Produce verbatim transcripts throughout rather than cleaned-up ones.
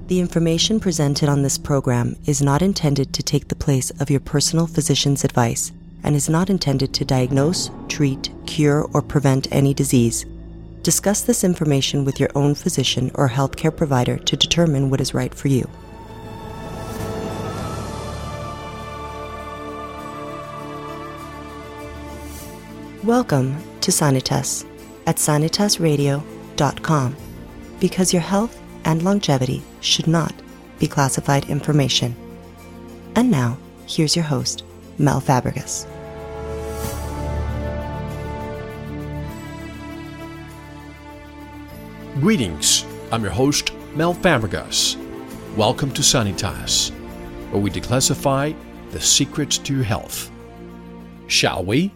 The information presented on this program is not intended to take the place of your personal physician's advice and is not intended to diagnose, treat, cure, or prevent any disease. Discuss this information with your own physician or healthcare provider to determine what is right for you. Welcome to Sanitas at sanitas radio dot com, because your health and longevity should not be classified information. And now, here's your host, Mel Fabregas. Greetings, I'm your host, Mel Fabregas. Welcome to Sanitas, where we declassify the secrets to your health. Shall we?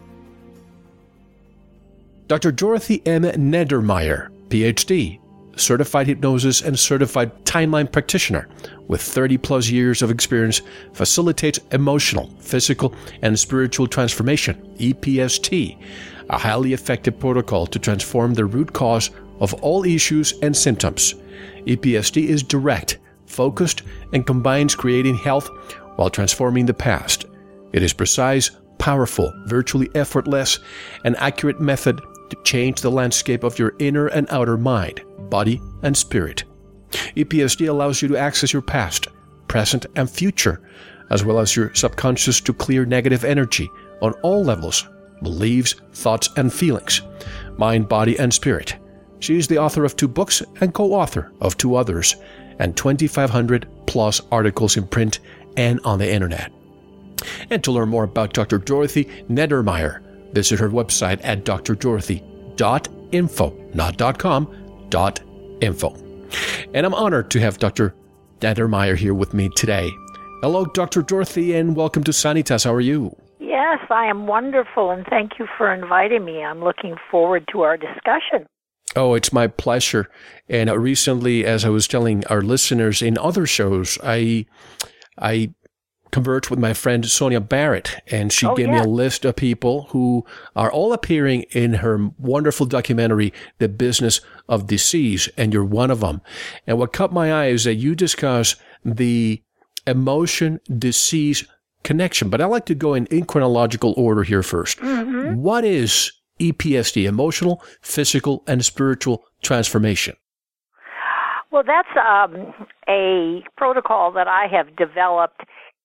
Doctor Dorothy M. Neddermeyer, P H D, certified hypnosis and certified timeline practitioner with thirty plus years of experience, facilitates emotional, physical, and spiritual transformation, E P S T, a highly effective protocol to transform the root cause of all issues and symptoms. E P S T is direct, focused, and combines creating health while transforming the past. It is precise, powerful, virtually effortless, and accurate method to change the landscape of your inner and outer mind, body, and spirit. E P S D allows you to access your past, present, and future, as well as your subconscious to clear negative energy on all levels, beliefs, thoughts, and feelings, mind, body, and spirit. She is the author of two books and co-author of two others, and twenty-five hundred plus articles in print and on the internet. And to learn more about Doctor Dorothy Neddermeyer, visit her website at d r dorothy dot info, not .com, dot info. And I'm honored to have Doctor Neddermeyer here with me today. Hello, Doctor Dorothy, and welcome to Sanitas. How are you? Yes, I am wonderful, and thank you for inviting me. I'm looking forward to our discussion. Oh, it's my pleasure. And uh, recently, as I was telling our listeners in other shows, I I conversed with my friend Sonia Barrett, and she oh, gave yeah. me a list of people who are all appearing in her wonderful documentary, The Business of Disease, and you're one of them. And what caught my eye is that you discuss the emotion-disease connection, but I like to go in, in chronological order here first. Mm-hmm. What is E P S D, emotional, physical, and spiritual transformation? Well, that's um, a protocol that I have developed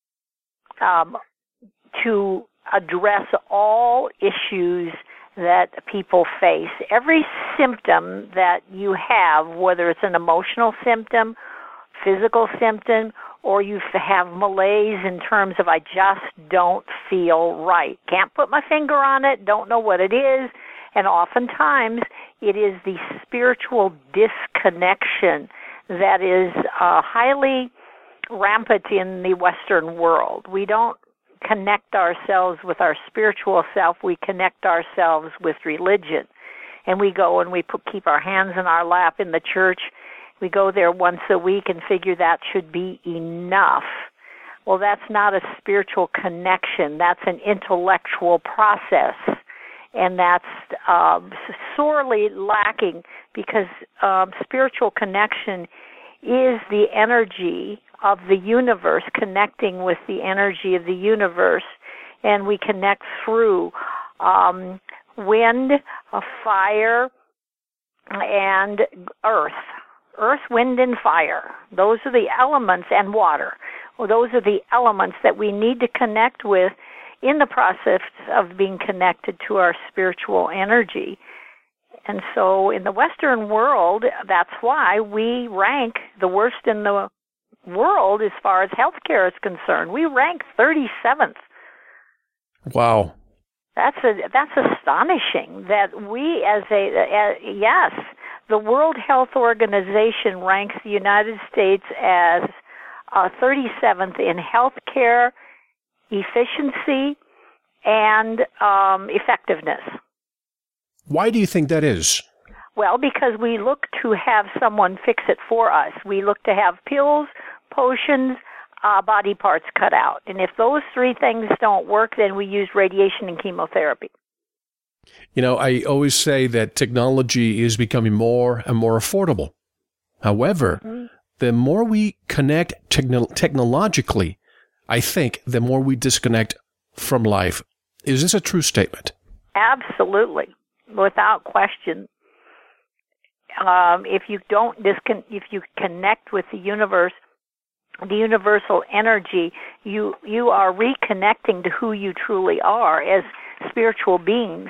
um, to address all issues that people face. Every symptom that you have, whether it's an emotional symptom, physical symptom, or you have malaise in terms of I just don't feel right. Can't put my finger on it, don't know what it is, and oftentimes it is the spiritual disconnection that is uh, highly rampant in the Western world. We don't connect ourselves with our spiritual self, we connect ourselves with religion. And we go and we put, keep our hands in our lap in the church. We go there once a week and figure that should be enough. Well, that's not a spiritual connection. That's an intellectual process. And that's um, sorely lacking because um, spiritual connection is the energy of the universe, connecting with the energy of the universe. And we connect through um, wind, uh, fire, and earth. Earth, wind, and fire. Those are the elements, and water. Well, those are the elements that we need to connect with in the process of being connected to our spiritual energy. And so in the Western world, that's why we rank the worst in the world as far as healthcare is concerned. We rank thirty-seventh. Wow. That's a, that's astonishing that we as a, a, yes, the World Health Organization ranks the United States as uh, thirty-seventh in healthcare efficiency and um, effectiveness. Why do you think that is? Well, because we look to have someone fix it for us. We look to have pills, potions, uh, body parts cut out. And if those three things don't work, then we use radiation and chemotherapy. You know, I always say that technology is becoming more and more affordable. However, mm-hmm. the more we connect techno- technologically, I think the more we disconnect from life. Is this a true statement? Absolutely, without question. Um, if you don't discon- if you connect with the universe, the universal energy, you you are reconnecting to who you truly are as spiritual beings.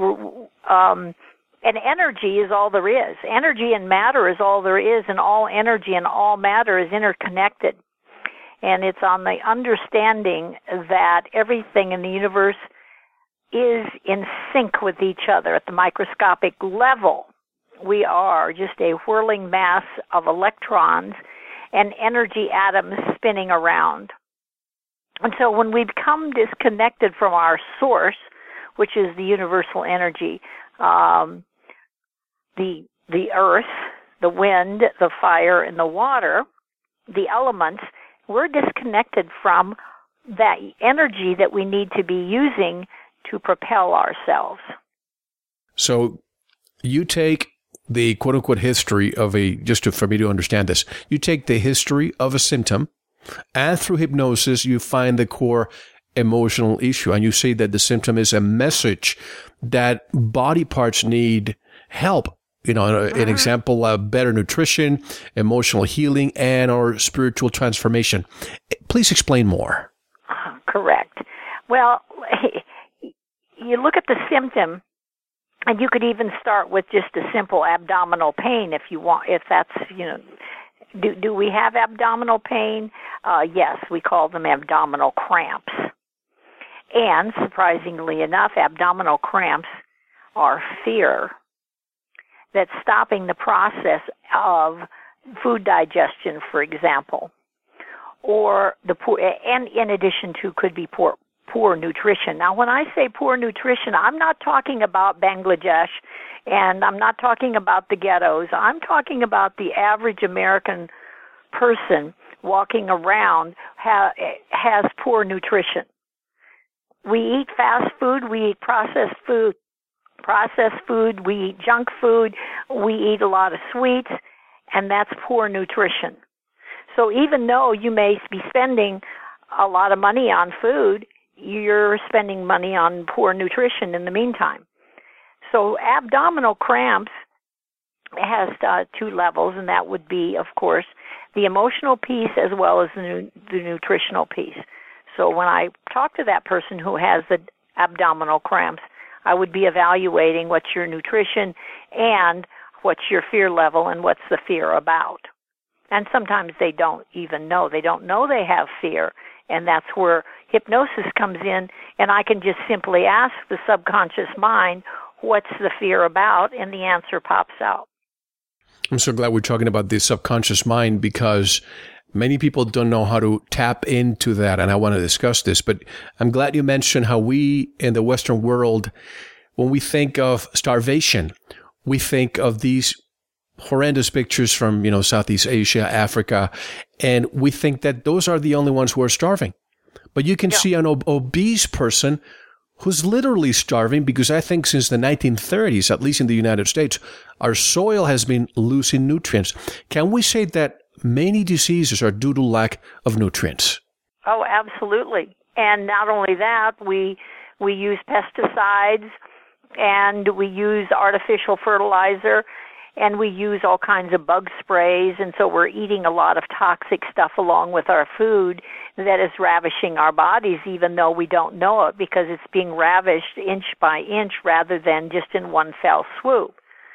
Um, and energy is all there is. Energy and matter is all there is, and all energy and all matter is interconnected. And it's on the understanding that everything in the universe is in sync with each other at the microscopic level. We are just a whirling mass of electrons and energy atoms spinning around. And so when we become disconnected from our source, which is the universal energy, um, the the earth, the wind, the fire, and the water, the elements, we're disconnected from that energy that we need to be using to propel ourselves. So you take the quote-unquote history of a, just to, for me to understand this, you take the history of a symptom, and through hypnosis, you find the core emotional issue, and you say that the symptom is a message that body parts need help. You know, an, an example, uh, better nutrition, emotional healing, and or spiritual transformation. Please explain more. Correct. Well, you look at the symptom, and you could even start with just a simple abdominal pain if you want, if that's, you know, do, do we have abdominal pain? Uh, yes, we call them abdominal cramps. And surprisingly enough, abdominal cramps are fear that's stopping the process of food digestion, for example, or the poor, and in addition to could be poor poor nutrition. Now, when I say poor nutrition, I'm not talking about Bangladesh, and I'm not talking about the ghettos. I'm talking about the average American person walking around ha- has poor nutrition. We eat fast food, we eat processed food, processed food, we eat junk food, we eat a lot of sweets, and that's poor nutrition. So even though you may be spending a lot of money on food, you're spending money on poor nutrition in the meantime. So abdominal cramps has uh, two levels, and that would be, of course, the emotional piece as well as the, nu- the nutritional piece. So when I talk to that person who has the abdominal cramps, I would be evaluating what's your nutrition and what's your fear level and what's the fear about. And sometimes they don't even know. They don't know they have fear, and that's where hypnosis comes in, and I can just simply ask the subconscious mind, what's the fear about, and the answer pops out. I'm so glad we're talking about the subconscious mind, because many people don't know how to tap into that, and I want to discuss this. But I'm glad you mentioned how we in the Western world, when we think of starvation, we think of these horrendous pictures from, you know, Southeast Asia, Africa, and we think that those are the only ones who are starving. But you can yeah. see an ob- obese person who's literally starving, because I think since the nineteen thirties, at least in the United States, our soil has been losing nutrients. Can we say that many diseases are due to lack of nutrients? Oh, absolutely. And not only that, we we use pesticides, and we use artificial fertilizer, and we use all kinds of bug sprays, and so we're eating a lot of toxic stuff along with our food that is ravishing our bodies, even though we don't know it, because it's being ravished inch by inch rather than just in one fell swoop.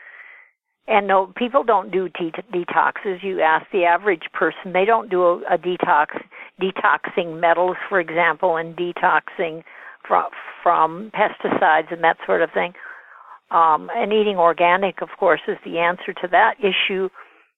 And no, people don't do de- detoxes. You ask the average person, they don't do a, a detox, detoxing metals, for example, and detoxing from, from pesticides and that sort of thing. Um, and eating organic, of course, is the answer to that issue,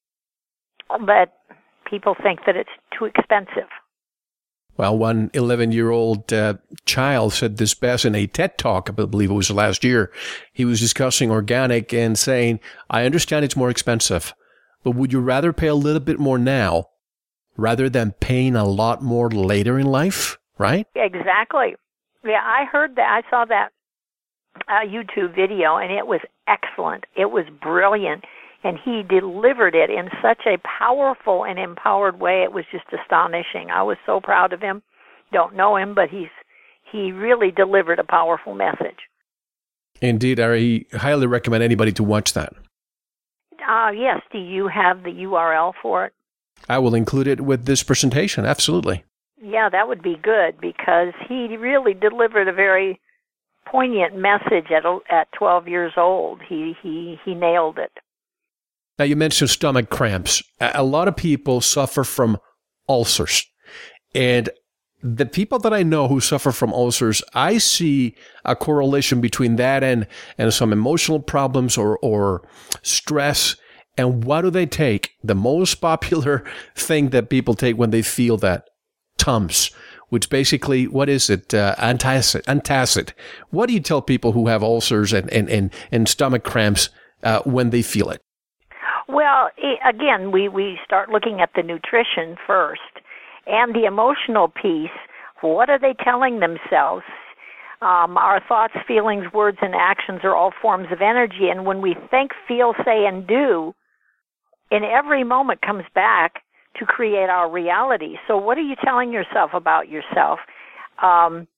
but people think that it's too expensive. Well, one eleven-year-old uh, child said this best in a TED Talk, I believe it was last year. He was discussing organic and saying, I understand it's more expensive, but would you rather pay a little bit more now rather than paying a lot more later in life, right? Exactly. Yeah, I heard that. I saw that uh, YouTube video, and it was excellent. It was brilliant. and he delivered it in such a powerful and empowered way. It was just astonishing. I was so proud of him. Don't know him, but he's he really delivered a powerful message. Indeed, I highly recommend anybody to watch that. Uh, yes, do you have the U R L for it? I will include it with this presentation, absolutely. Yeah, that would be good, because he really delivered a very poignant message at at twelve years old. He he he nailed it. Now, you mentioned stomach cramps. A lot of people suffer from ulcers. And the people that I know who suffer from ulcers, I see a correlation between that and, and some emotional problems or, or stress. And what do they take? The most popular thing that people take when they feel that, Tums, which basically, what is it? Uh, antacid. Antacid. What do you tell people who have ulcers and, and, and, and stomach cramps uh, when they feel it? Well, again, we, we start looking at the nutrition first and the emotional piece. What are they telling themselves? Um, our thoughts, feelings, words, and actions are all forms of energy. And when we think, feel, say, and do, in every moment comes back to create our reality. So what are you telling yourself about yourself? Um,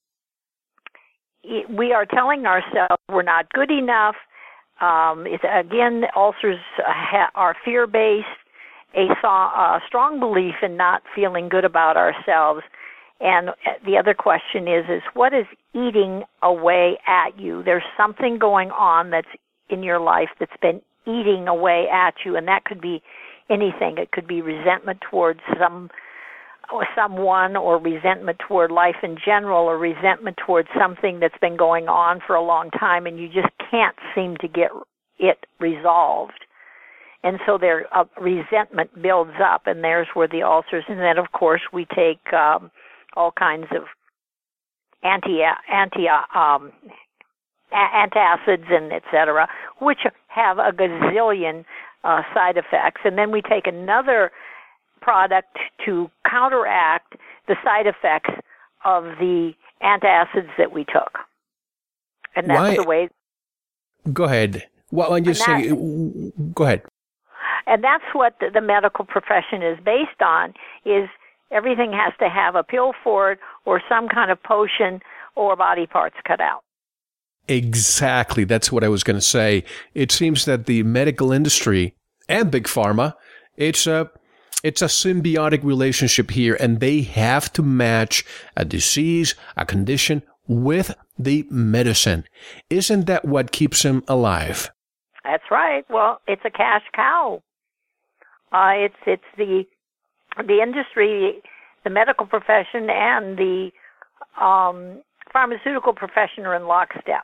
we are telling ourselves we're not good enough. Um, it's, again, ulcers ha- are fear-based, a, so- a strong belief in not feeling good about ourselves. And the other question is, is what is eating away at you? There's something going on that's in your life that's been eating away at you, and that could be anything. It could be resentment towards some or someone, or resentment toward life in general, or resentment towards something that's been going on for a long time, and you just can't seem to get it resolved. And so their uh, resentment builds up, and there's where the ulcers. And then, of course, we take um, all kinds of anti anti um, antacids and et cetera, which have a gazillion uh, side effects. And then we take another product to counteract the side effects of the antacids that we took. And that's Why? the way. Go ahead. Well, I'm just that, saying, go ahead. And that's what the, the medical profession is based on, is everything has to have a pill for it or some kind of potion or body parts cut out. Exactly. That's what I was going to say. It seems that the medical industry and Big Pharma, it's a It's a symbiotic relationship here, and they have to match a disease, a condition, with the medicine. Isn't that what keeps him alive? That's right. Well, it's a cash cow. Uh, it's it's the the industry, the medical profession, and the um, pharmaceutical profession are in lockstep.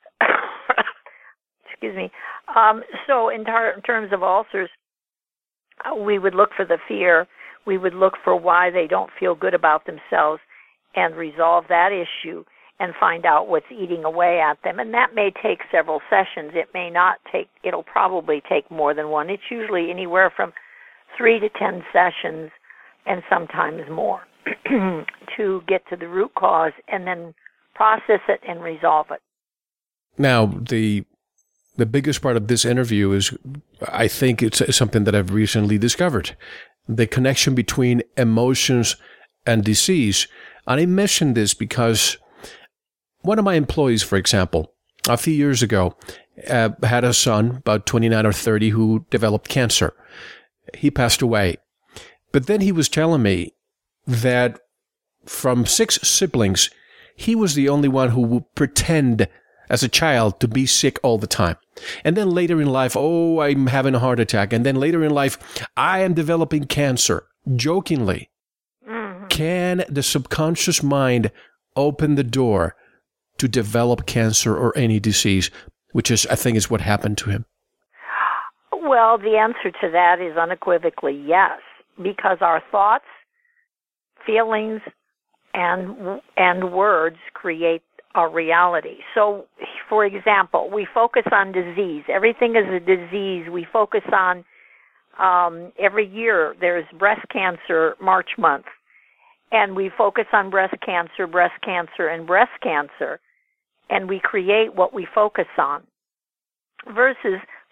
Excuse me. Um, so, in, tar- in terms of ulcers, we would look for the fear. We would look for why they don't feel good about themselves and resolve that issue and find out what's eating away at them. And that may take several sessions. It may not take, it'll probably take more than one. It's usually anywhere from three to ten sessions and sometimes more to get to the root cause and then process it and resolve it. Now, the The biggest part of this interview is, I think it's something that I've recently discovered, the connection between emotions and disease. And I mention this because one of my employees, for example, a few years ago, uh, had a son, about twenty-nine or thirty, who developed cancer. He passed away. But then he was telling me that from six siblings, he was the only one who would pretend as a child to be sick all the time. And then later in life, oh, I'm having a heart attack. And then later in life, I am developing cancer, jokingly. Mm-hmm. Can the subconscious mind open the door to develop cancer or any disease, which is, I think, is what happened to him? Well, the answer to that is unequivocally yes, because our thoughts, feelings, and and words create our reality. So, for example, we focus on disease. Everything is a disease. We focus on, um, every year there's breast cancer March month, and we focus on breast cancer, breast cancer, and breast cancer, and we create what we focus on, versus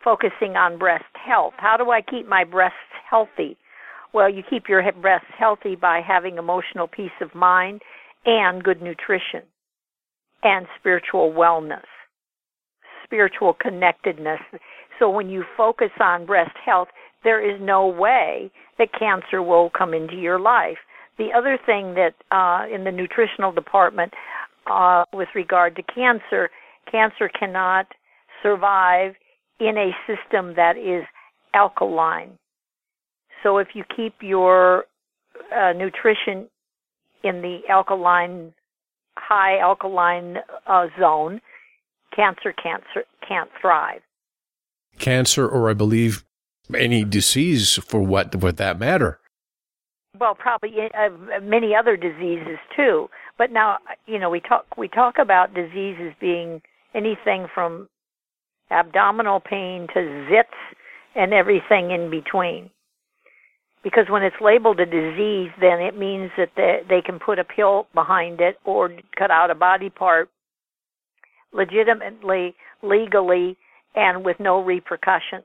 focusing on breast health. How do I keep my breasts healthy? Well, you keep your breasts healthy by having emotional peace of mind and good nutrition and spiritual wellness, spiritual connectedness. So when you focus on breast health, there is no way that cancer will come into your life. The other thing that uh, in the nutritional department uh, with regard to cancer, cancer cannot survive in a system that is alkaline. So if you keep your uh, nutrition in the alkaline, high alkaline uh, zone, cancer can't, can't thrive. Cancer, or I believe any disease for what for that matter. Well, probably uh, many other diseases too. But now, you know, we talk we talk about diseases being anything from abdominal pain to zits and everything in between. Because when it's labeled a disease, then it means that they, they can put a pill behind it or cut out a body part legitimately, legally, and with no repercussions.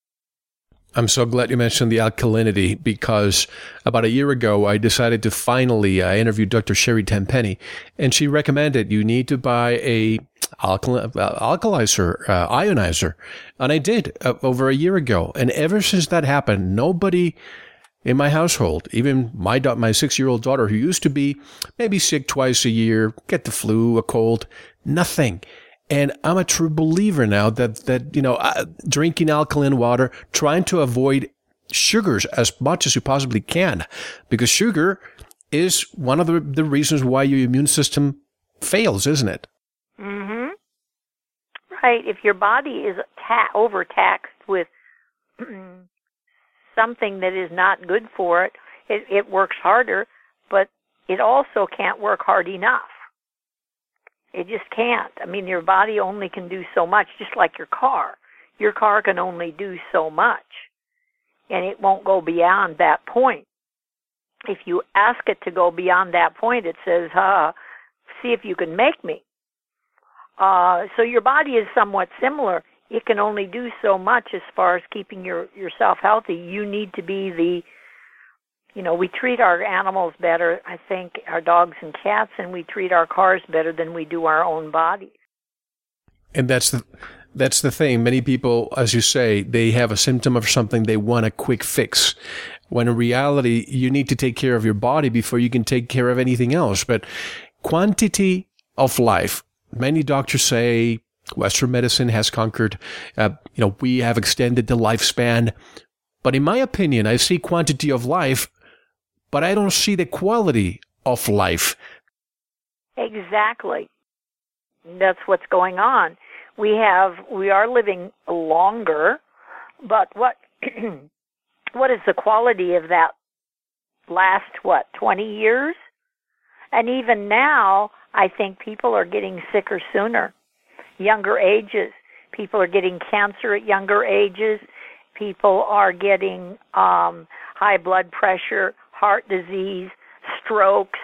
I'm so glad you mentioned the alkalinity, because about a year ago, I decided to finally uh, interview Doctor Sherry Tenpenny, and she recommended you need to buy a alkali- uh, alkalizer, uh, ionizer. And I did uh, over a year ago. And ever since that happened, nobody in my household, even my da- my six-year-old daughter, who used to be maybe sick twice a year, get the flu, a cold, nothing. And I'm a true believer now that, that you know, uh, drinking alkaline water, trying to avoid sugars as much as you possibly can, because sugar is one of the, the reasons why your immune system fails, isn't it? Mm-hmm. Right. If your body is ta- overtaxed with something that is not good for it, it, it works harder, but it also can't work hard enough. It just can't. I mean, your body only can do so much, just like your car. Your car can only do so much, and it won't go beyond that point. If you ask it to go beyond that point, it says, huh, see if you can make me. Uh, so your body is somewhat similar. It can only do so much as far as keeping your, yourself healthy. You need to be the, you know, we treat our animals better, I think, our dogs and cats, and we treat our cars better than we do our own bodies. And that's the that's the thing. Many people, as you say, they have a symptom of something, they want a quick fix. When in reality, you need to take care of your body before you can take care of anything else. But quantity of life, many doctors say Western medicine has conquered, uh, you know, we have extended the lifespan. But in my opinion, I see quantity of life, but I don't see the quality of life. Exactly. That's what's going on. We have, we are living longer, but what, what is the quality of that last, what, twenty years? And even now, I think people are getting sicker sooner. Younger ages. People are getting cancer at younger ages. People are getting um, high blood pressure, heart disease, strokes,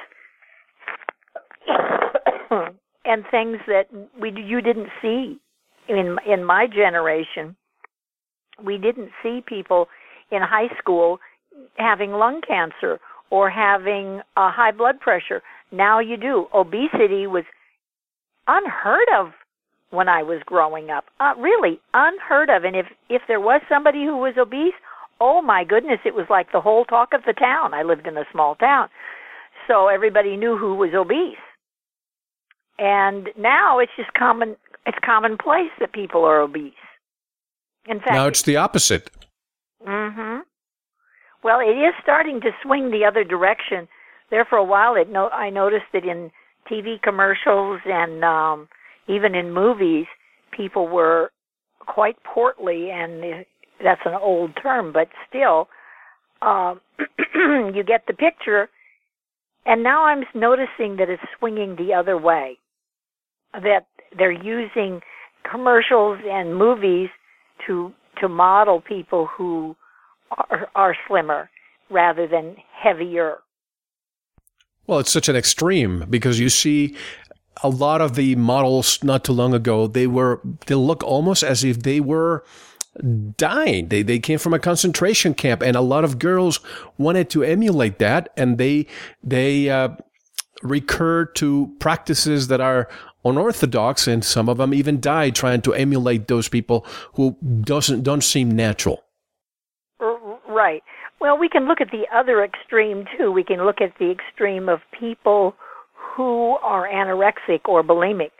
and things that we you didn't see in in my generation. We didn't see people in high school having lung cancer or having uh, high blood pressure. Now you do. Obesity was unheard of when I was growing up. Uh, really unheard of. And if, if there was somebody who was obese, oh my goodness, it was like the whole talk of the town. I lived in a small town. So everybody knew who was obese. And now it's just common, it's commonplace that people are obese. In fact, now it's the opposite. Mm-hmm. Well, it is starting to swing the other direction. There for a while, it no, I noticed that in T V commercials and um, even in movies, people were quite portly, and that's an old term, but still, uh, you get the picture. And now I'm noticing that it's swinging the other way, that they're using commercials and movies to to model people who are, are slimmer rather than heavier. Well, it's such an extreme, because you see a lot of the models not too long ago, they were they look almost as if they were dying. They they came from a concentration camp, and a lot of girls wanted to emulate that, and they they uh, recur to practices that are unorthodox, and some of them even died trying to emulate those people who doesn't don't seem natural. Right. Well, we can look at the other extreme too. We can look at the extreme of people who are anorexic or bulimic.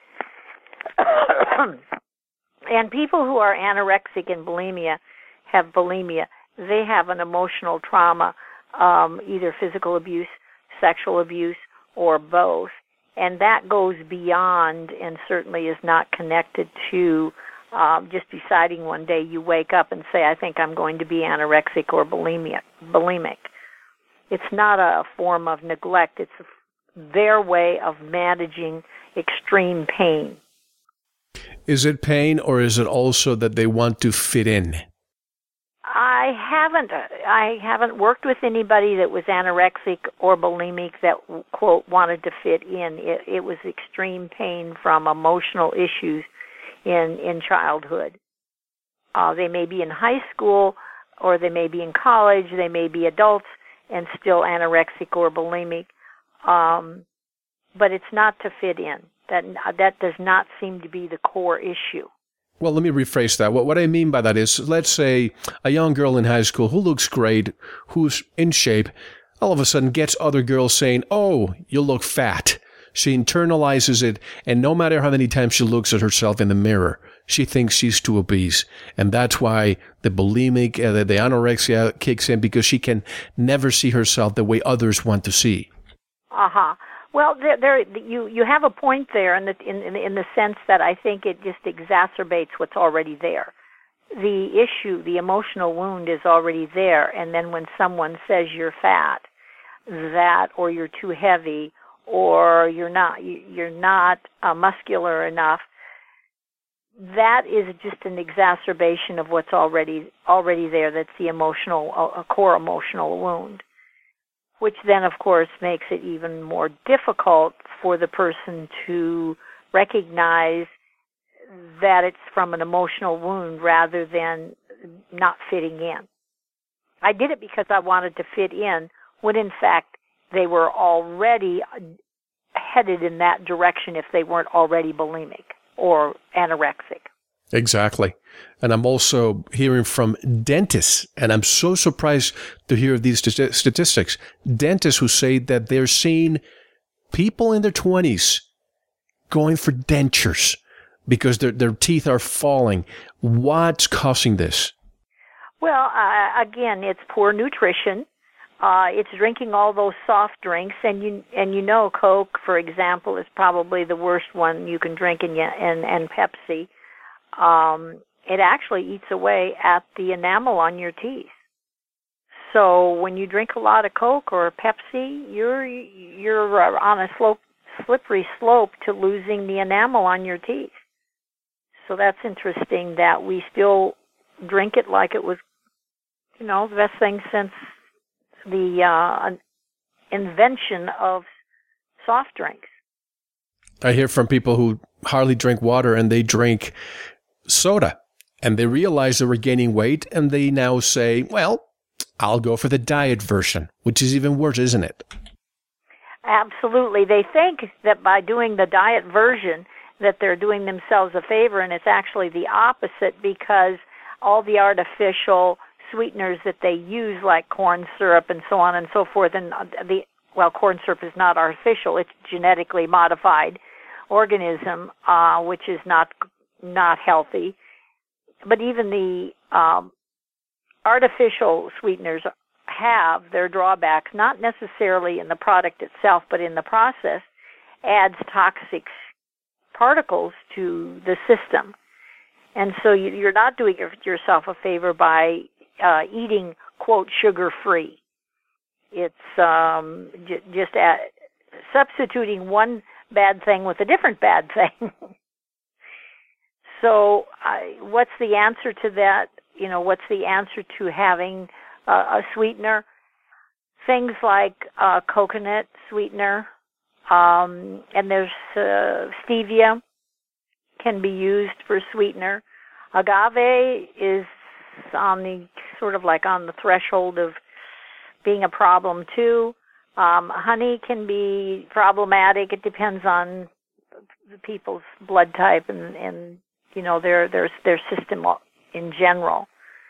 And people who are anorexic and bulimia have bulimia. They have an emotional trauma, um, either physical abuse, sexual abuse, or both. And that goes beyond and certainly is not connected to um, just deciding one day you wake up and say, I think I'm going to be anorexic or bulimia, bulimic. It's not a form of neglect. It's their way of managing extreme pain. Is it pain, or is it also that they want to fit in? I haven't. I haven't worked with anybody that was anorexic or bulimic that, quote, wanted to fit in. It, it was extreme pain from emotional issues in in childhood. Uh, they may be in high school, or they may be in college. They may be adults and still anorexic or bulimic, um, but it's not to fit in. That that does not seem to be the core issue. Well, let me rephrase that. What, what I mean by that is, let's say a young girl in high school who looks great, who's in shape, all of a sudden gets other girls saying, oh, you look fat. She internalizes it, and no matter how many times she looks at herself in the mirror, she thinks she's too obese. And that's why the bulimic, uh, the, the anorexia kicks in, because she can never see herself the way others want to see. Uh-huh. Well, there, there, you you have a point there in the in, in in the sense that I think it just exacerbates what's already there. The issue, the emotional wound, is already there, and then when someone says you're fat, that, or you're too heavy, or you're not you're not uh, muscular enough, that is just an exacerbation of what's already already there. That's the emotional, a core emotional wound, which then, of course, makes it even more difficult for the person to recognize that it's from an emotional wound rather than not fitting in. I did it because I wanted to fit in, when in fact they were already headed in that direction if they weren't already bulimic or anorexic. Exactly. And I'm also hearing from dentists, and I'm so surprised to hear of these st- statistics. Dentists who say that they're seeing people in their twenties going for dentures because their their teeth are falling. What's causing this? Well, uh, again, it's poor nutrition. Uh, it's drinking all those soft drinks, and you and you know, Coke, for example, is probably the worst one you can drink, and and, and Pepsi. Um, it actually eats away at the enamel on your teeth. So when you drink a lot of Coke or Pepsi, you're you're on a slope, slippery slope to losing the enamel on your teeth. So that's interesting that we still drink it like it was, you know, the best thing since the uh, invention of soft drinks. I hear from people who hardly drink water, and they drink soda, and they realize they were gaining weight, and they now say, well, I'll go for the diet version, which is even worse, isn't it? Absolutely. They think that by doing the diet version that they're doing themselves a favor, and it's actually the opposite, because all the artificial sweeteners that they use, like corn syrup and so on and so forth, and the well, corn syrup is not artificial; it's genetically modified organism, uh, which is not not healthy. But even the um, artificial sweeteners have their drawbacks, not necessarily in the product itself, but in the process, adds toxic particles to the system. And so you, you're not doing yourself a favor by uh, eating, quote, sugar-free. It's um, j- just at, substituting one bad thing with a different bad thing. So I, what's the answer to that? You know, what's the answer to having uh, a sweetener? Things like uh, coconut sweetener, um, and there's uh, stevia can be used for sweetener. Agave is on the sort of like on the threshold of being a problem too. Um, honey can be problematic. It depends on the people's blood type and, and you know their their their system in general.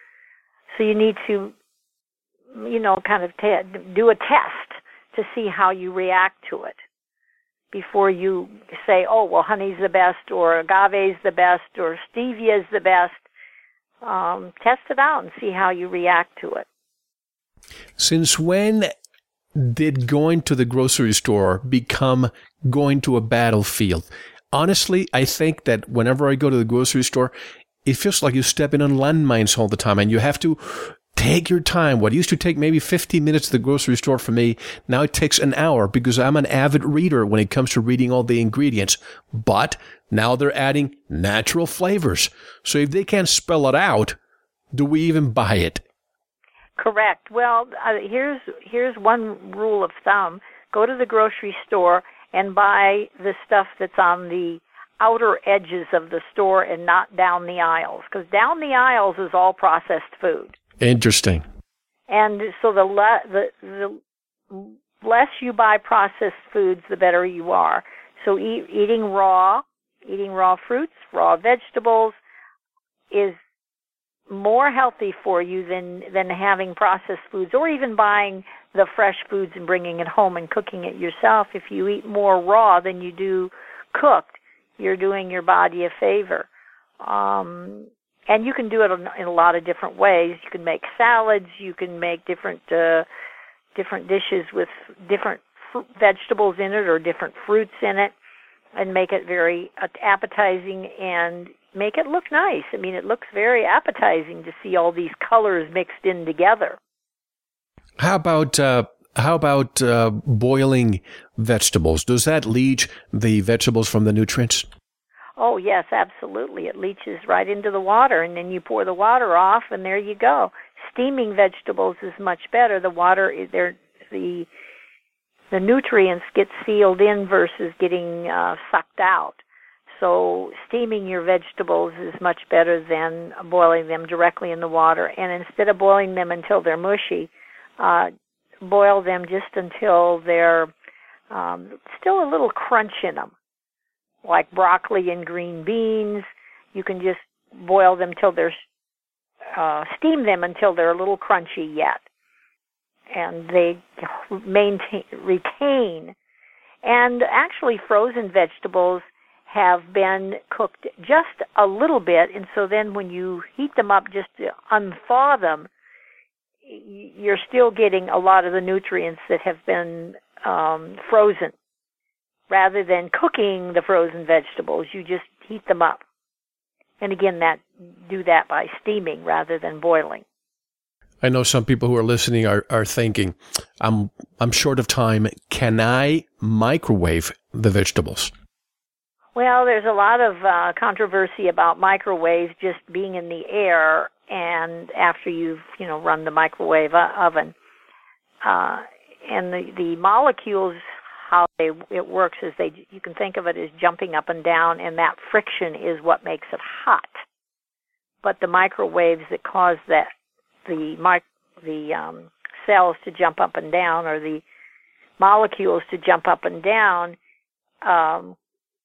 So you need to, you know, kind of t- do a test to see how you react to it before you say, oh, well, honey's the best, or agave's the best, or stevia's the best. Um, test it out and see how you react to it. Since when did going to the grocery store become going to a battlefield? Honestly, I think that whenever I go to the grocery store, it feels like you're stepping on landmines all the time, and you have to take your time. What used to take maybe fifteen minutes to the grocery store for me, now it takes an hour because I'm an avid reader when it comes to reading all the ingredients. But now they're adding natural flavors. So if they can't spell it out, do we even buy it? Correct. Well, uh, here's here's one rule of thumb. Go to the grocery store and buy the stuff that's on the outer edges of the store and not down the aisles, because down the aisles is all processed food. Interesting. And so the, le- the the less you buy processed foods, the better you are. So eat, eating raw, eating raw fruits, raw vegetables is more healthy for you than, than having processed foods, or even buying the fresh foods and bringing it home and cooking it yourself. If you eat more raw than you do cooked, you're doing your body a favor. Um, and you can do it in, in a lot of different ways. You can make salads. You can make different uh, different dishes with different fr- vegetables in it or different fruits in it, and make it very appetizing and make it look nice. I mean, it looks very appetizing to see all these colors mixed in together. How about uh, how about uh, boiling vegetables? Does that leach the vegetables from the nutrients? Oh, yes, absolutely. It leaches right into the water, and then you pour the water off, and there you go. Steaming vegetables is much better. The water, the the nutrients get sealed in versus getting uh, sucked out. So steaming your vegetables is much better than boiling them directly in the water. And instead of boiling them until they're mushy, uh, boil them just until they're um, still a little crunch in them. Like broccoli and green beans, you can just boil them till they're, uh, steam them until they're a little crunchy yet. And they maintain, retain. And actually frozen vegetables have been cooked just a little bit, and so then when you heat them up just to unthaw them, you're still getting a lot of the nutrients that have been um, frozen. Rather than cooking the frozen vegetables, you just heat them up. And again, that do that by steaming rather than boiling. I know some people who are listening are, are thinking, I'm I'm short of time. Can I microwave the vegetables? Well, there's a lot of uh, controversy about microwaves just being in the air and after you've, you know, run the microwave oven. Uh, and the, the molecules, how they, it works is they, you can think of it as jumping up and down, and that friction is what makes it hot. But the microwaves that cause that, the mic, the um, cells to jump up and down, or the molecules to jump up and down, um,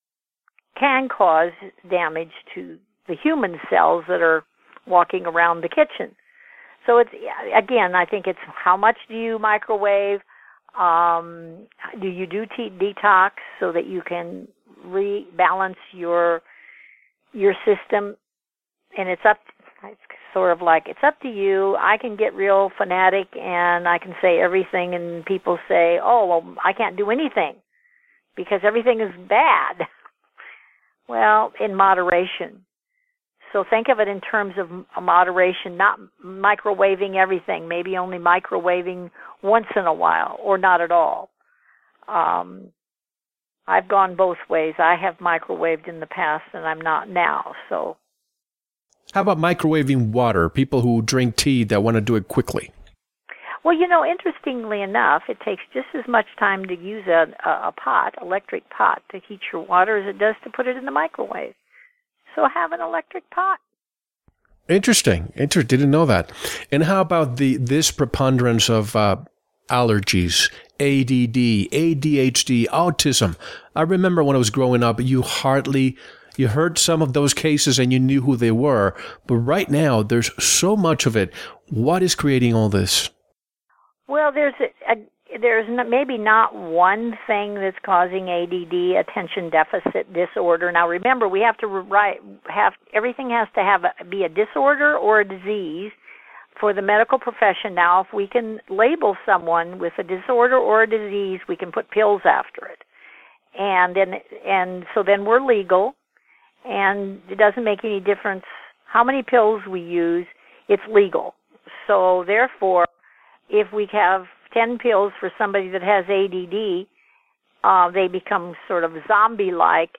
can cause damage to the human cells that are walking around the kitchen. So it's, again, I think it's how much do you microwave? Um, do you do t- detox so that you can rebalance your your system? And it's up, it's sort of like, it's up to you. I can get real fanatic and I can say everything, and people say, oh, well, I can't do anything because everything is bad. Well, in moderation. So think of it in terms of moderation, not microwaving everything, maybe only microwaving once in a while or not at all. Um, I've gone both ways. I have microwaved in the past and I'm not now. So, how about microwaving water? People who drink tea that want to do it quickly. Well, you know, interestingly enough, it takes just as much time to use a, a, a pot, electric pot, to heat your water as it does to put it in the microwave. So have an electric pot. Interesting. Inter- didn't know that. And how about the this preponderance of uh, allergies, A D D, A D H D, autism? I remember when I was growing up, you hardly, you heard some of those cases and you knew who they were. But right now, there's so much of it. What is creating all this? Well, there's a, a there's not, maybe not one thing that's causing A D D, attention deficit disorder. Now, remember, we have to write have everything has to have a, be a disorder or a disease for the medical profession. Now, if we can label someone with a disorder or a disease, we can put pills after it, and then and so then we're legal, and it doesn't make any difference how many pills we use. It's legal. So therefore, if we have ten pills for somebody that has A D D, uh, they become sort of zombie-like,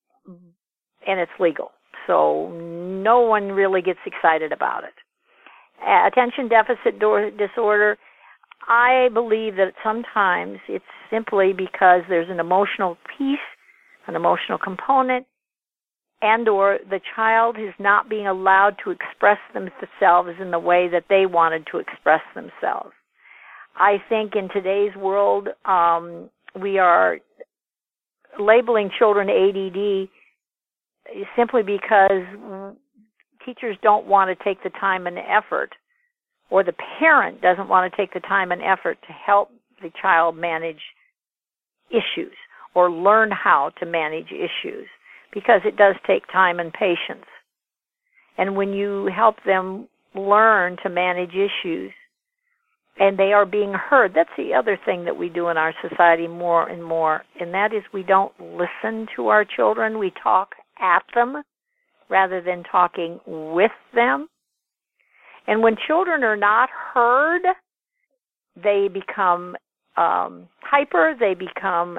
and it's legal. So no one really gets excited about it. Uh, attention deficit do- disorder, I believe that sometimes it's simply because there's an emotional piece, an emotional component, and or the child is not being allowed to express themselves in the way that they wanted to express themselves. I think in today's world, um, we are labeling children A D D simply because teachers don't want to take the time and effort, or the parent doesn't want to take the time and effort to help the child manage issues or learn how to manage issues, because it does take time and patience. And when you help them learn to manage issues, and they are being heard. That's the other thing that we do in our society more and more, and that is we don't listen to our children. We talk at them rather than talking with them. And when children are not heard, they become um, hyper, they become,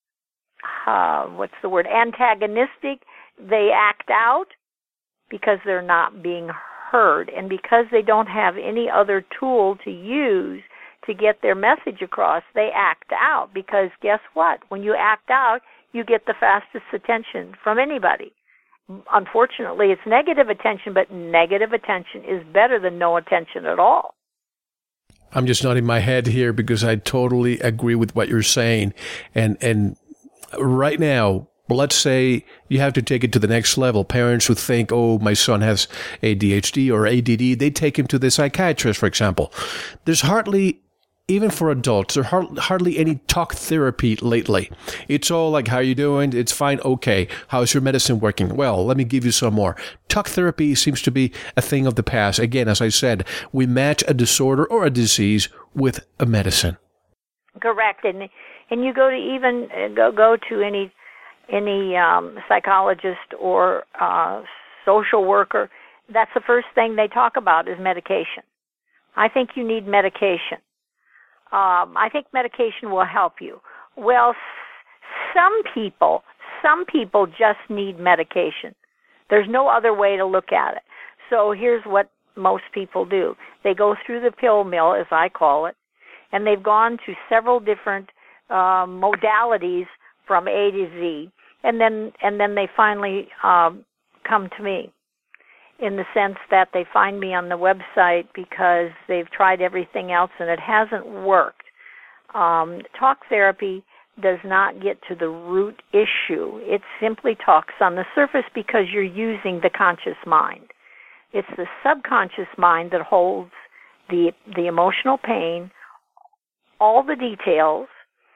uh, what's the word, antagonistic. They act out because they're not being heard. Heard, and because they don't have any other tool to use to get their message across, they act out, because guess what? When you act out, you get the fastest attention from anybody. Unfortunately, it's negative attention, but negative attention is better than no attention at all. I'm just nodding my head here because I totally agree with what you're saying. And, and right now, well, let's say you have to take it to the next level. Parents who think, oh, my son has A D H D or A D D, they take him to the psychiatrist, for example. There's hardly, even for adults, there's hardly any talk therapy lately. It's all like, how are you doing? It's fine. Okay. How's your medicine working? Well, let me give you some more. Talk therapy seems to be a thing of the past. Again, as I said, we match a disorder or a disease with a medicine. Correct. And, and you go to even, go, go to any any um, psychologist or uh, social worker, that's the first thing they talk about is medication. I think you need medication. Um, I think medication will help you. Well, s- some people, some people just need medication. There's no other way to look at it. So here's what most people do. They go through the pill mill, as I call it, and they've gone to several different um, modalities from A to Z, and then and then they finally um, come to me, in the sense that they find me on the website because they've tried everything else and it hasn't worked. Um, talk therapy does not get to the root issue. It simply talks on the surface because you're using the conscious mind. It's the subconscious mind that holds the the emotional pain, all the details,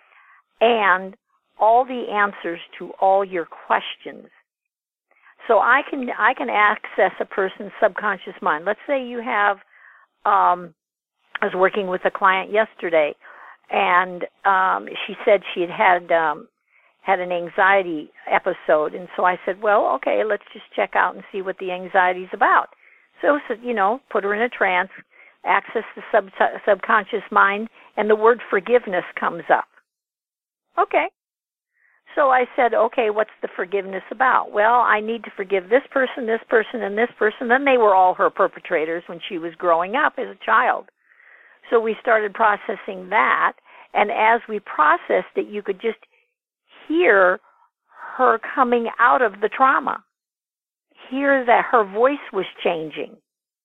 and all the answers to all your questions. So I can I can access a person's subconscious mind. Let's say you have, um, I was working with a client yesterday, and um, she said she had had, um, had an anxiety episode, and so I said, well, okay, let's just check out and see what the anxiety is about. So, so, you know, put her in a trance, access the sub- subconscious mind, and the word forgiveness comes up. Okay. So I said, okay, what's the forgiveness about? Well, I need to forgive this person, this person, and this person. Then they were all her perpetrators when she was growing up as a child. So we started processing that, and as we processed it, you could just hear her coming out of the trauma. Hear that her voice was changing.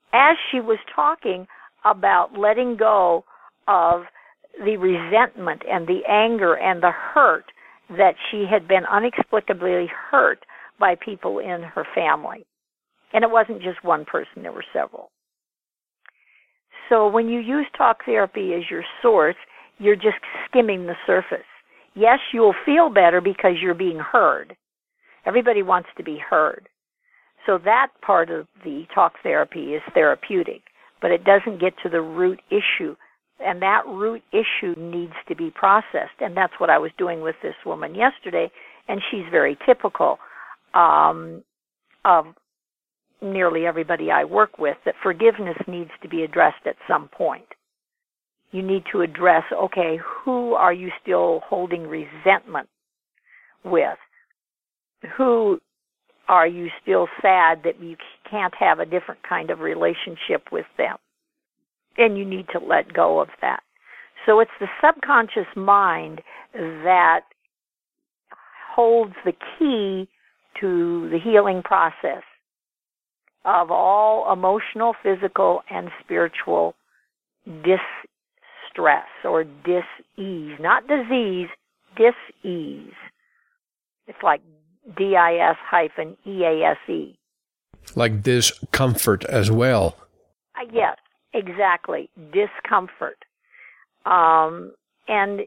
as she was talking about letting go of the resentment and the anger and the hurt that she had been inexplicably hurt by people in her family. And it wasn't just one person, there were several. So when you use talk therapy as your source, you're just skimming the surface. Yes, you'll feel better because you're being heard. Everybody wants to be heard. So that part of the talk therapy is therapeutic, but it doesn't get to the root issue. And that root issue needs to be processed. And that's what I was doing with this woman yesterday. And she's very typical um, of nearly everybody I work with, that forgiveness needs to be addressed at some point. You need to address, okay, who are you still holding resentment with? Who are you still sad that you can't have a different kind of relationship with them? And you need to let go of that. So it's the subconscious mind that holds the key to the healing process of all emotional, physical, and spiritual distress or dis-ease. Not disease, dis-ease. It's like D I S hyphen E A S E. Like discomfort as well. Uh, yes, exactly. Discomfort. Um, and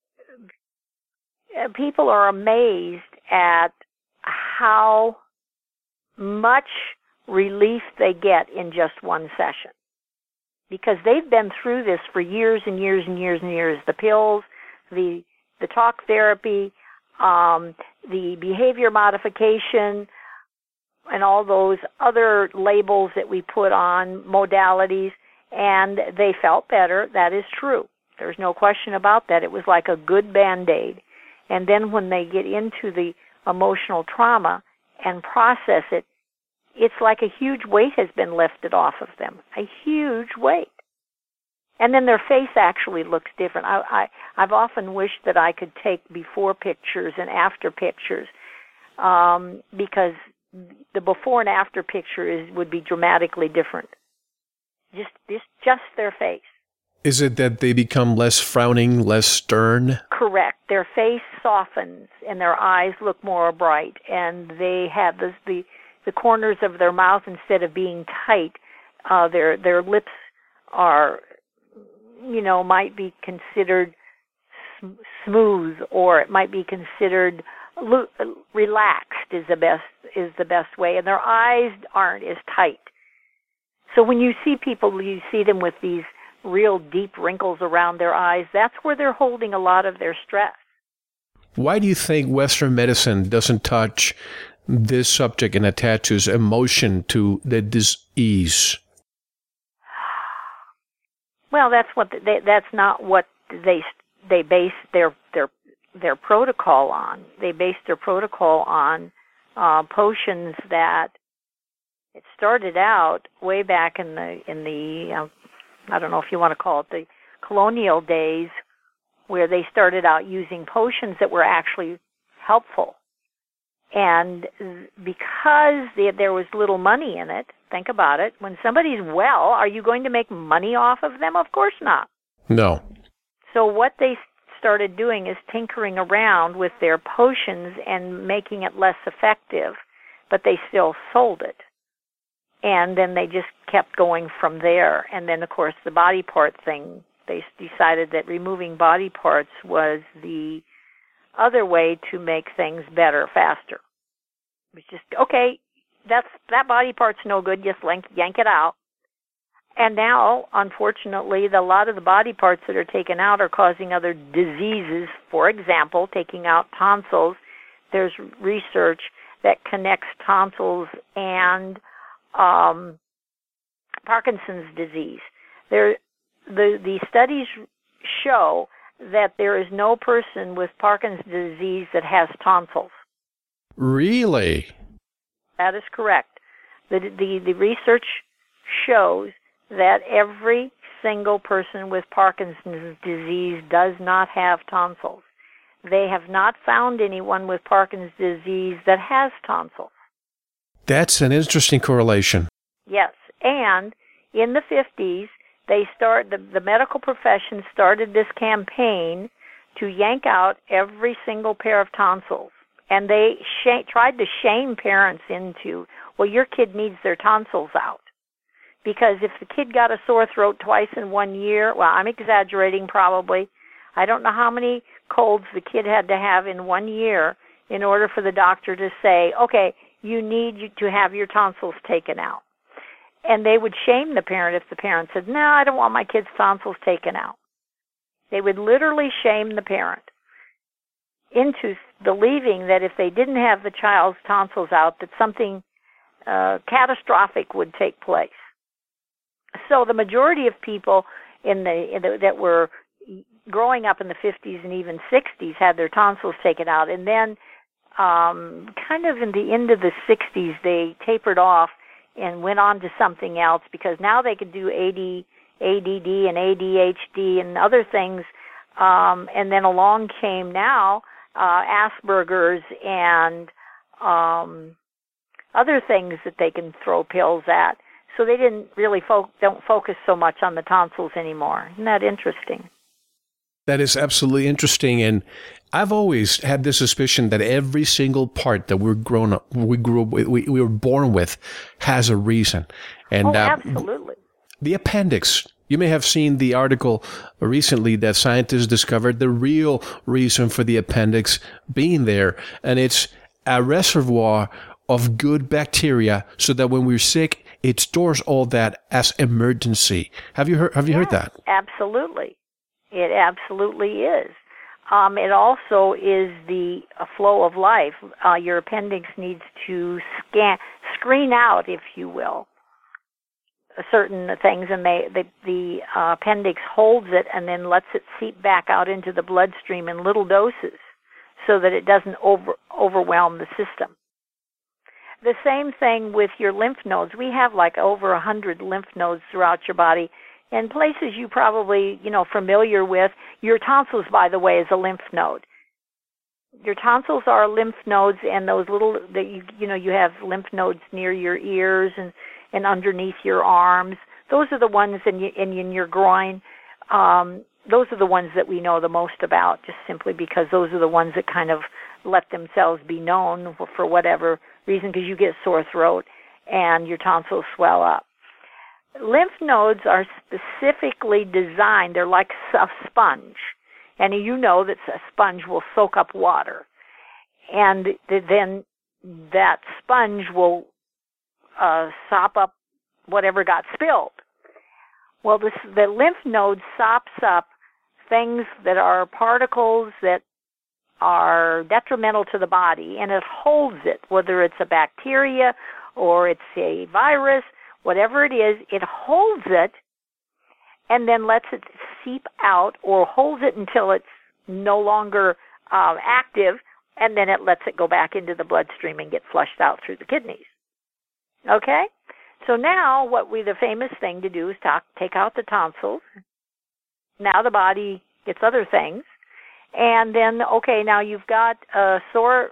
people are amazed at how much relief they get in just one session, because they've been through this for years and years and years and years. The pills, the the talk therapy, um, the behavior modification, and all those other labels that we put on modalities, and they felt better. That is true. There's no question about that. It was like a good Band-Aid. And then when they get into the emotional trauma and process it, it's like a huge weight has been lifted off of them, a huge weight. And then their face actually looks different. I, I, I've often wished that I could take before pictures and after pictures, um, because the before and after picture is would be dramatically different. Just, just, just their face. Is it that they become less frowning, less stern? Correct. Their face softens and their eyes look more bright, and they have this, the the corners of their mouth, instead of being tight, uh, their their lips are, you know, might be considered sm- smooth, or it might be considered lo- relaxed is the best is the best way, and their eyes aren't as tight. So when you see people, you see them with these real deep wrinkles around their eyes. That's where they're holding a lot of their stress. Why do you think Western medicine doesn't touch this subject and attaches emotion to the dis-ease? Well, that's what they, that's not what they they base their their their protocol on. They base their protocol on uh, potions that it started out way back in the in the uh, I don't know if you want to call it the colonial days, where they started out using potions that were actually helpful. And because there was little money in it, think about it, when somebody's well, are you going to make money off of them? Of course not. No. So what they started doing is tinkering around with their potions and making it less effective, but they still sold it. And then they just kept going from there. And then, of course, the body part thing, they decided that removing body parts was the other way to make things better, faster. It was just, okay, that's that body part's no good, just yank, yank it out. And now, unfortunately, the, a lot of the body parts that are taken out are causing other diseases. For example, taking out tonsils. There's research that connects tonsils and um, Parkinson's disease. There, the the studies show that there is no person with Parkinson's disease that has tonsils. Really? That is correct. The, the, the research shows that every single person with Parkinson's disease does not have tonsils. They have not found anyone with Parkinson's disease that has tonsils. That's an interesting correlation. Yes, and in the fifties, they start the, the medical profession started this campaign to yank out every single pair of tonsils. And they sh- tried to shame parents into, well, your kid needs their tonsils out. Because if the kid got a sore throat twice in one year, well, I'm exaggerating probably. I don't know how many colds the kid had to have in one year in order for the doctor to say, okay, you need to have your tonsils taken out. And they would shame the parent if the parent said, no, I don't want my kid's tonsils taken out. They would literally shame the parent into believing that if they didn't have the child's tonsils out, that something uh, catastrophic would take place. So the majority of people in the, in the that were growing up in the fifties and even sixties had their tonsils taken out, and then um, kind of in the end of the sixties they tapered off and went on to something else, because now they could do A D, A D D and A D H D and other things, um, and then along came now uh, Asperger's and um, other things that they can throw pills at. So they didn't really fo- don't focus so much on the tonsils anymore. Isn't that interesting? That is absolutely interesting, and I've always had this suspicion that every single part that we're grown up, we grew up with, we, we were born with, has a reason. And oh, absolutely. Uh, the appendix. You may have seen the article recently that scientists discovered the real reason for the appendix being there, and it's a reservoir of good bacteria, so that when we're sick, it stores all that as emergency. Have you heard? Have you yes, heard that? Absolutely. It absolutely is. Um, it also is the uh, flow of life. Uh, your appendix needs to scan, screen out, if you will, certain things, and they, they, the uh, appendix holds it and then lets it seep back out into the bloodstream in little doses so that it doesn't over, overwhelm the system. The same thing with your lymph nodes. We have like over a hundred lymph nodes throughout your body. And places you probably, you know, familiar with. Your tonsils, by the way, is a lymph node. Your tonsils are lymph nodes, and those little, that you, you know, you have lymph nodes near your ears and, and underneath your arms. Those are the ones in, in, in your groin. Um, those are the ones that we know the most about, just simply because those are the ones that kind of let themselves be known for whatever reason, because you get sore throat and your tonsils swell up. Lymph nodes are specifically designed, they're like a sponge, and you know that a sponge will soak up water, and then that sponge will uh, sop up whatever got spilled. Well, this, the lymph node sops up things that are particles that are detrimental to the body, and it holds it, whether it's a bacteria or it's a virus. Whatever it is, it holds it and then lets it seep out, or holds it until it's no longer um, active, and then it lets it go back into the bloodstream and get flushed out through the kidneys. Okay? So now what we, the famous thing to do is talk, take out the tonsils. Now the body gets other things. And then, okay, now you've got a sore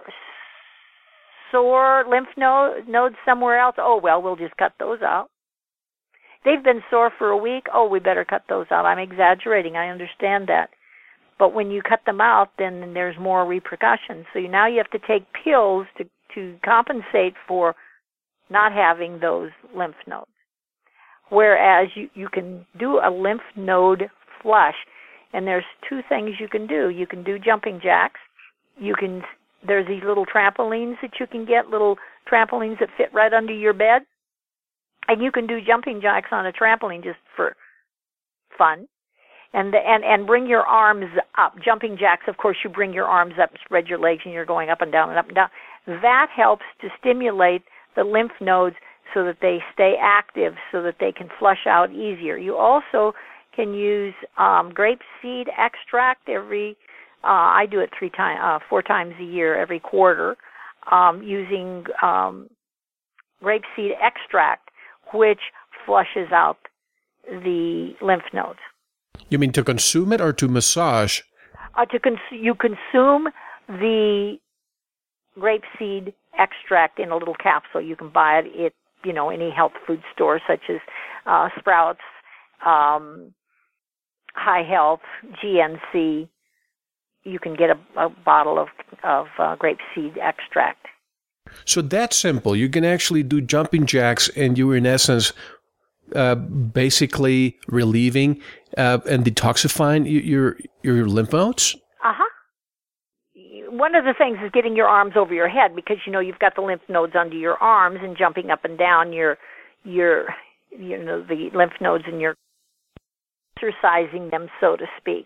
sore lymph node, nodes somewhere else. Oh, well, we'll just cut those out. They've been sore for a week. Oh, we better cut those out. I'm exaggerating. I understand that. But when you cut them out, then there's more repercussions. So you, now you have to take pills to, to compensate for not having those lymph nodes. Whereas you, you can do a lymph node flush, and there's two things you can do. You can do jumping jacks. You can There's these little trampolines that you can get, little trampolines that fit right under your bed. And you can do jumping jacks on a trampoline just for fun. And and and bring your arms up. Jumping jacks, of course, you bring your arms up, spread your legs, and you're going up and down and up and down. That helps to stimulate the lymph nodes so that they stay active, so that they can flush out easier. You also can use um, grape seed extract every Uh, I do it three times, uh, four times a year, every quarter, um, using um, grapeseed extract, which flushes out the lymph nodes. You mean to consume it or to massage? Uh, to cons- you consume the grapeseed extract in a little capsule. You can buy it. It you know, any health food store such as uh, Sprouts, um, High Health, G N C. You can get a, a bottle of, of uh, grapeseed extract. So that's simple. You can actually do jumping jacks, and you're in essence uh, basically relieving uh, and detoxifying your your lymph nodes. Uh huh. One of the things is getting your arms over your head, because you know you've got the lymph nodes under your arms, and jumping up and down your your you know the lymph nodes, and you're exercising them, so to speak.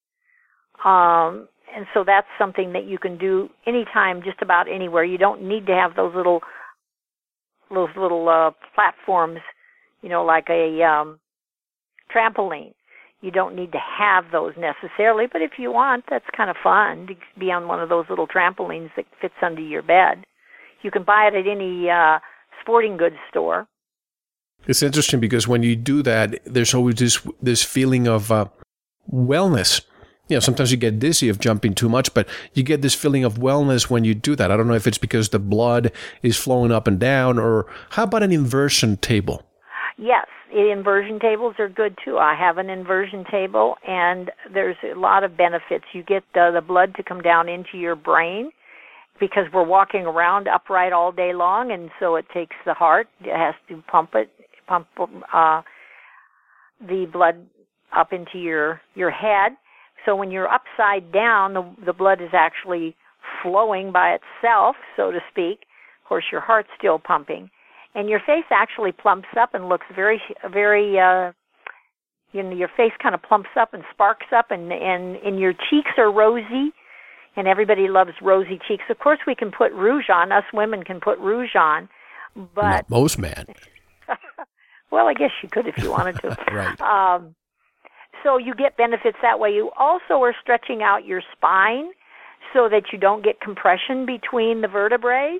Um, and so that's something that you can do anytime, just about anywhere. You don't need to have those little those little uh, platforms, you know, like a um, trampoline. You don't need to have those necessarily, but if you want, that's kind of fun to be on one of those little trampolines that fits under your bed. You can buy it at any uh, sporting goods store. It's interesting because when you do that, there's always this this feeling of uh, wellness. You know, sometimes you get dizzy of jumping too much, but you get this feeling of wellness when you do that. I don't know if it's because the blood is flowing up and down, or how about an inversion table? Yes, inversion tables are good too. I have an inversion table, and there's a lot of benefits. You get the, the blood to come down into your brain, because we're walking around upright all day long, and so it takes the heart. It has to pump it, pump uh, the blood up into your your head. So when you're upside down, the, the blood is actually flowing by itself, so to speak. Of course, your heart's still pumping. And your face actually plumps up and looks very, very, uh, you know, your face kind of plumps up and sparks up, and, and, and your cheeks are rosy, and everybody loves rosy cheeks. Of course, we can put rouge on. Us women can put rouge on, but... Not most men. Well, I guess you could if you wanted to. Right. Um, so you get benefits that way. You also are stretching out your spine so that you don't get compression between the vertebrae.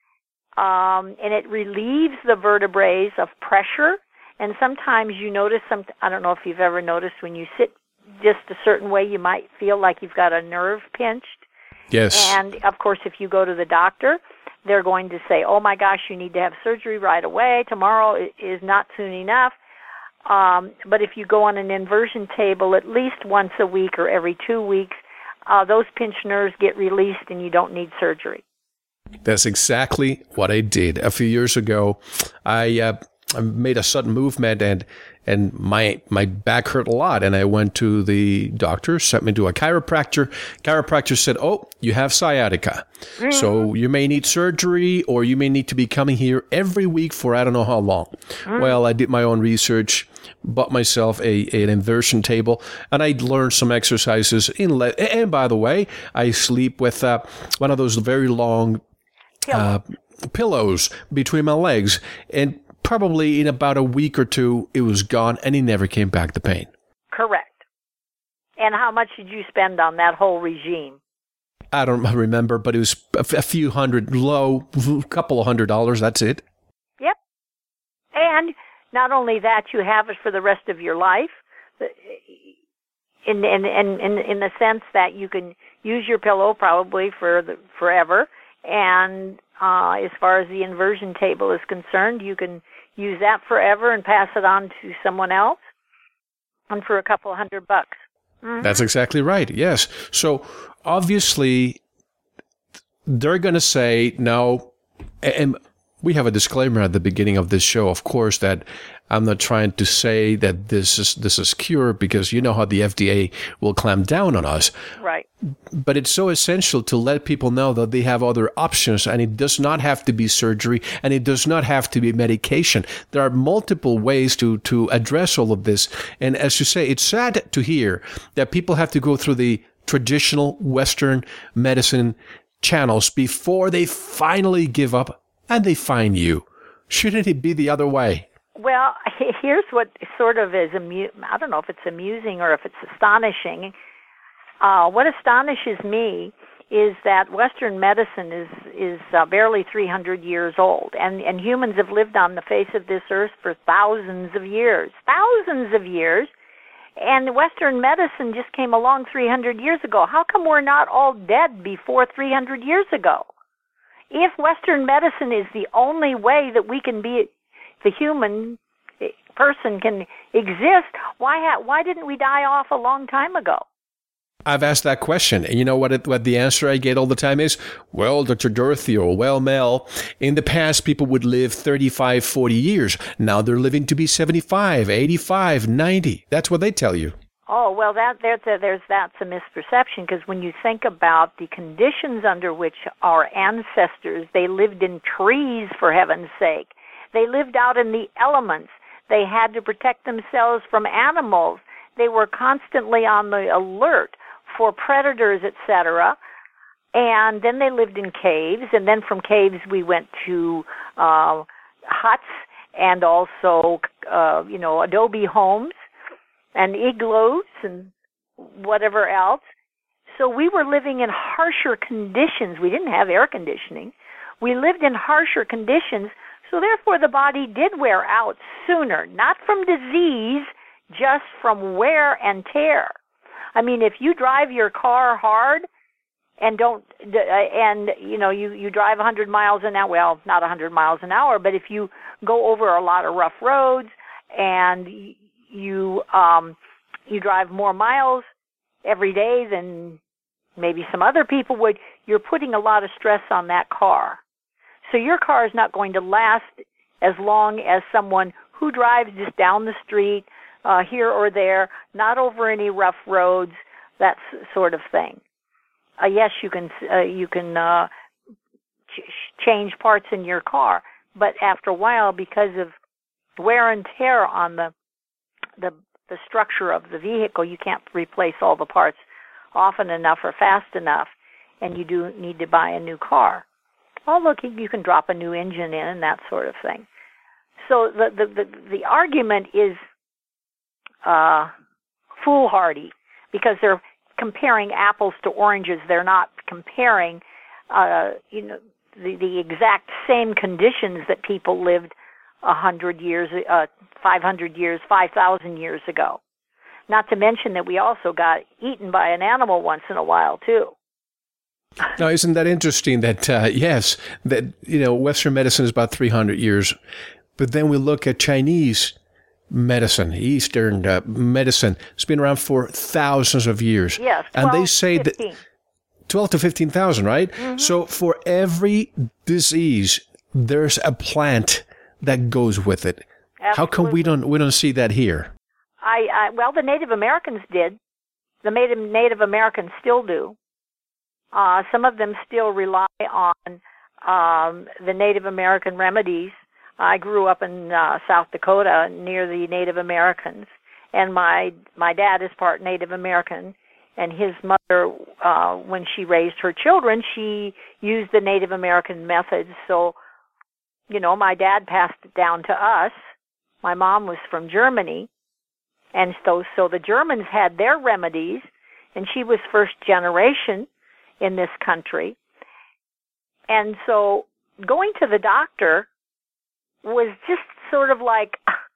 Um, and it relieves the vertebrae of pressure. And sometimes you notice some, I don't know if you've ever noticed, when you sit just a certain way, you might feel like you've got a nerve pinched. Yes. And, of course, if you go to the doctor, they're going to say, oh, my gosh, you need to have surgery right away. Tomorrow is not soon enough. Um, but if you go on an inversion table at least once a week or every two weeks, uh, those pinched nerves get released and you don't need surgery. That's exactly what I did. A few years ago, I, uh, I made a sudden movement, and and my my back hurt a lot. And I went to the doctor, sent me to a chiropractor. Chiropractor said, oh, you have sciatica. Mm-hmm. So you may need surgery, or you may need to be coming here every week for I don't know how long. Mm-hmm. Well, I did my own research, bought myself a an inversion table, and I learned some exercises. In le- And by the way, I sleep with uh, one of those very long Uh, pillows between my legs, and probably in about a week or two, it was gone, and it never came back, the pain. Correct. And how much did you spend on that whole regime? I don't remember, but it was a, a few hundred, low, a couple of hundred dollars, that's it. Yep. And not only that, you have it for the rest of your life, in in in in, in the sense that you can use your pillow probably for the, forever. And uh, as far as the inversion table is concerned, you can use that forever and pass it on to someone else, and for a couple hundred bucks. Mm-hmm. That's exactly right, yes. So obviously, they're going to say no, and we have a disclaimer at the beginning of this show, of course, that I'm not trying to say that this is this is cure, because you know how the F D A will clamp down on us. Right. But it's so essential to let people know that they have other options, and it does not have to be surgery, and it does not have to be medication. There are multiple ways to, to address all of this. And as you say, it's sad to hear that people have to go through the traditional Western medicine channels before they finally give up and they find you. Shouldn't it be the other way? Well, here's what sort of is, amu- I don't know if it's amusing or if it's astonishing. Uh, what astonishes me is that Western medicine is is uh, barely three hundred years old, and, and humans have lived on the face of this earth for thousands of years, thousands of years, and Western medicine just came along three hundred years ago. How come we're not all dead before three hundred years ago? If Western medicine is the only way that we can be the human person can exist, why ha- why didn't we die off a long time ago? I've asked that question, and you know what it, what the answer I get all the time is? Well, Doctor Dorothy, or well, Mel, in the past, people would live thirty-five, forty years. Now they're living to be seventy-five, eighty-five, ninety. That's what they tell you. Oh, well, that there's a, there's that's a misperception, because when you think about the conditions under which our ancestors, they lived in trees, for heaven's sake. They lived out in the elements. They had to protect themselves from animals. They were constantly on the alert for predators, et cetera. And then they lived in caves, and then from caves we went to uh, huts and also, uh, you know, adobe homes and igloos and whatever else. So we were living in harsher conditions. We didn't have air conditioning. We lived in harsher conditions, so therefore the body did wear out sooner, not from disease, just from wear and tear. I mean, if you drive your car hard and don't, and you know, you, you drive one hundred miles an hour, well, not one hundred miles an hour, but if you go over a lot of rough roads and you, um, you drive more miles every day than maybe some other people would, you're putting a lot of stress on that car. So your car is not going to last as long as someone who drives just down the street, Uh, here or there, not over any rough roads, that sort of thing. Uh, yes, you can uh, you can uh, ch- change parts in your car, but after a while, because of wear and tear on the the the structure of the vehicle, you can't replace all the parts often enough or fast enough, and you do need to buy a new car. Although you can drop a new engine in and that sort of thing. So the the the, the argument is Uh, foolhardy, because they're comparing apples to oranges. They're not comparing, uh, you know, the, the exact same conditions that people lived a hundred years, uh, five hundred years, five thousand years ago. Not to mention that we also got eaten by an animal once in a while too. Now, isn't that interesting? That uh, yes, that you know, Western medicine is about three hundred years, but then we look at Chinese medicine, Eastern uh, medicine. It's been around for thousands of years. Yes, twelve, and they say fifteen. that twelve to fifteen thousand, right? Mm-hmm. So for every disease, there's a plant that goes with it. Absolutely. How come we don't we don't see that here? I, I well, the Native Americans did. The Native Native Americans still do. Uh, some of them still rely on um, the Native American remedies. I grew up in uh, South Dakota near the Native Americans, and my my dad is part Native American, and his mother, uh, when she raised her children, she used the Native American methods. So, you know, my dad passed it down to us. My mom was from Germany, and so so the Germans had their remedies, and she was first generation in this country, and so going to the doctor was just sort of like,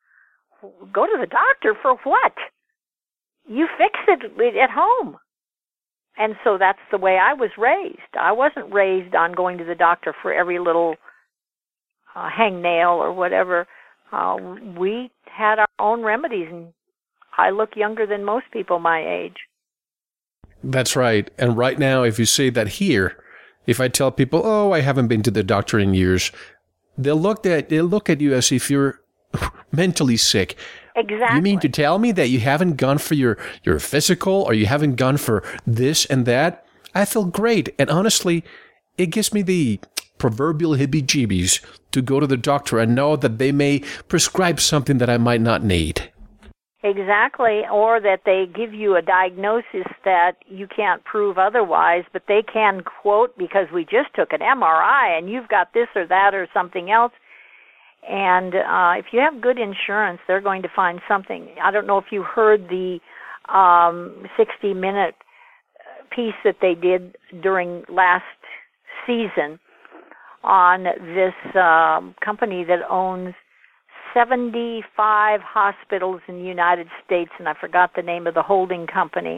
go to the doctor for what? You fix it at home. And so that's the way I was raised. I wasn't raised on going to the doctor for every little uh, hangnail or whatever. Uh, we had our own remedies, and I look younger than most people my age. That's right. And right now, if you say that here, if I tell people, oh, I haven't been to the doctor in years, They'll look at they'll look at you as if you're mentally sick. Exactly. You mean to tell me that you haven't gone for your, your physical, or you haven't gone for this and that? I feel great, and honestly, it gives me the proverbial heebie-jeebies to go to the doctor and know that they may prescribe something that I might not need. Exactly, or that they give you a diagnosis that you can't prove otherwise, but they can quote, because we just took an M R I and you've got this or that or something else. And uh, if you have good insurance, they're going to find something. I don't know if you heard the um, sixty-minute piece that they did during last season on this um, company that owns seventy-five hospitals in the United States, and I forgot the name of the holding company.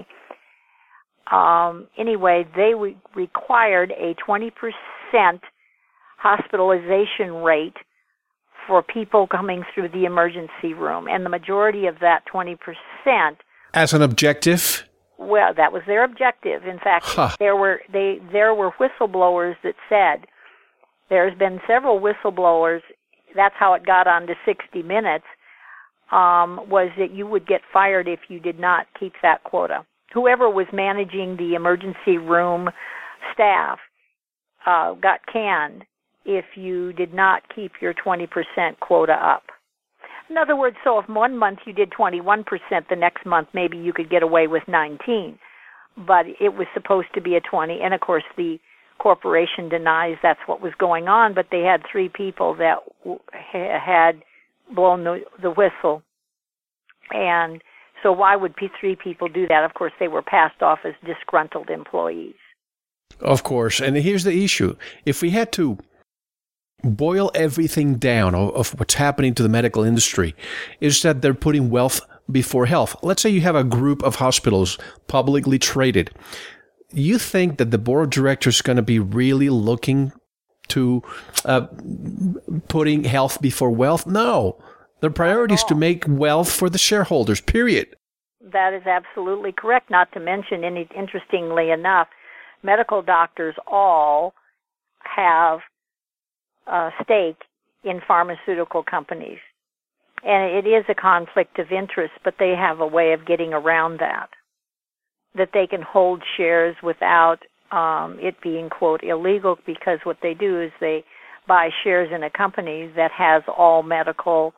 Um, anyway, they re- required a twenty percent hospitalization rate for people coming through the emergency room, and the majority of that twenty percent. As an objective? Well, that was their objective. In fact, huh. there were they there were whistleblowers that said, there's been several whistleblowers, that's how it got on to sixty minutes, um, was that you would get fired if you did not keep that quota. Whoever was managing the emergency room staff uh, got canned if you did not keep your twenty percent quota up. In other words, so if one month you did twenty-one percent, the next month maybe you could get away with nineteen. But it was supposed to be a twenty, and of course the corporation denies that's what was going on, but they had three people that w- had blown the, the whistle. And so why would P- three people do that? Of course, they were passed off as disgruntled employees. Of course. And here's the issue. If we had to boil everything down of, of what's happening to the medical industry, is that they're putting wealth before health. Let's say you have a group of hospitals publicly traded. You think that the board of directors is going to be really looking to uh, putting health before wealth? No. Their priority is to make wealth for the shareholders, period. That is absolutely correct. Not to mention, any, interestingly enough, medical doctors all have a stake in pharmaceutical companies. And it is a conflict of interest, but they have a way of getting around that, that they can hold shares without um, it being, quote, illegal, because what they do is they buy shares in a company that has all medical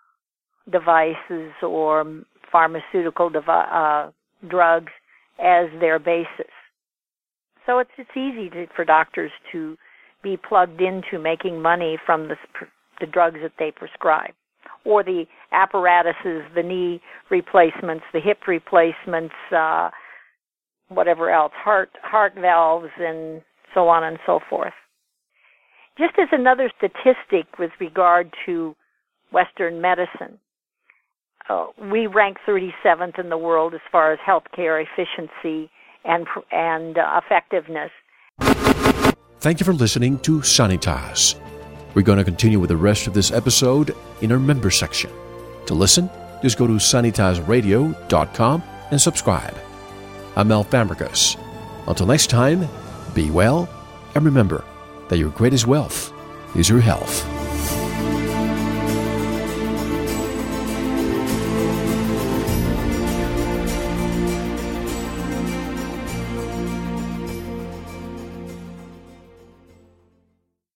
devices or pharmaceutical devi- uh, drugs as their basis. So it's it's easy to, for doctors to be plugged into making money from the, the drugs that they prescribe, or the apparatuses, the knee replacements, the hip replacements, uh, whatever else, heart heart valves, and so on and so forth. Just as another statistic with regard to Western medicine, uh, we rank thirty-seventh in the world as far as healthcare efficiency and and uh, effectiveness. Thank you for listening to Sanitas. We're going to continue with the rest of this episode in our member section. To listen, just go to sanitas radio dot com and subscribe. I'm Mel Fabregas. Until next time, be well, and remember that your greatest wealth is your health.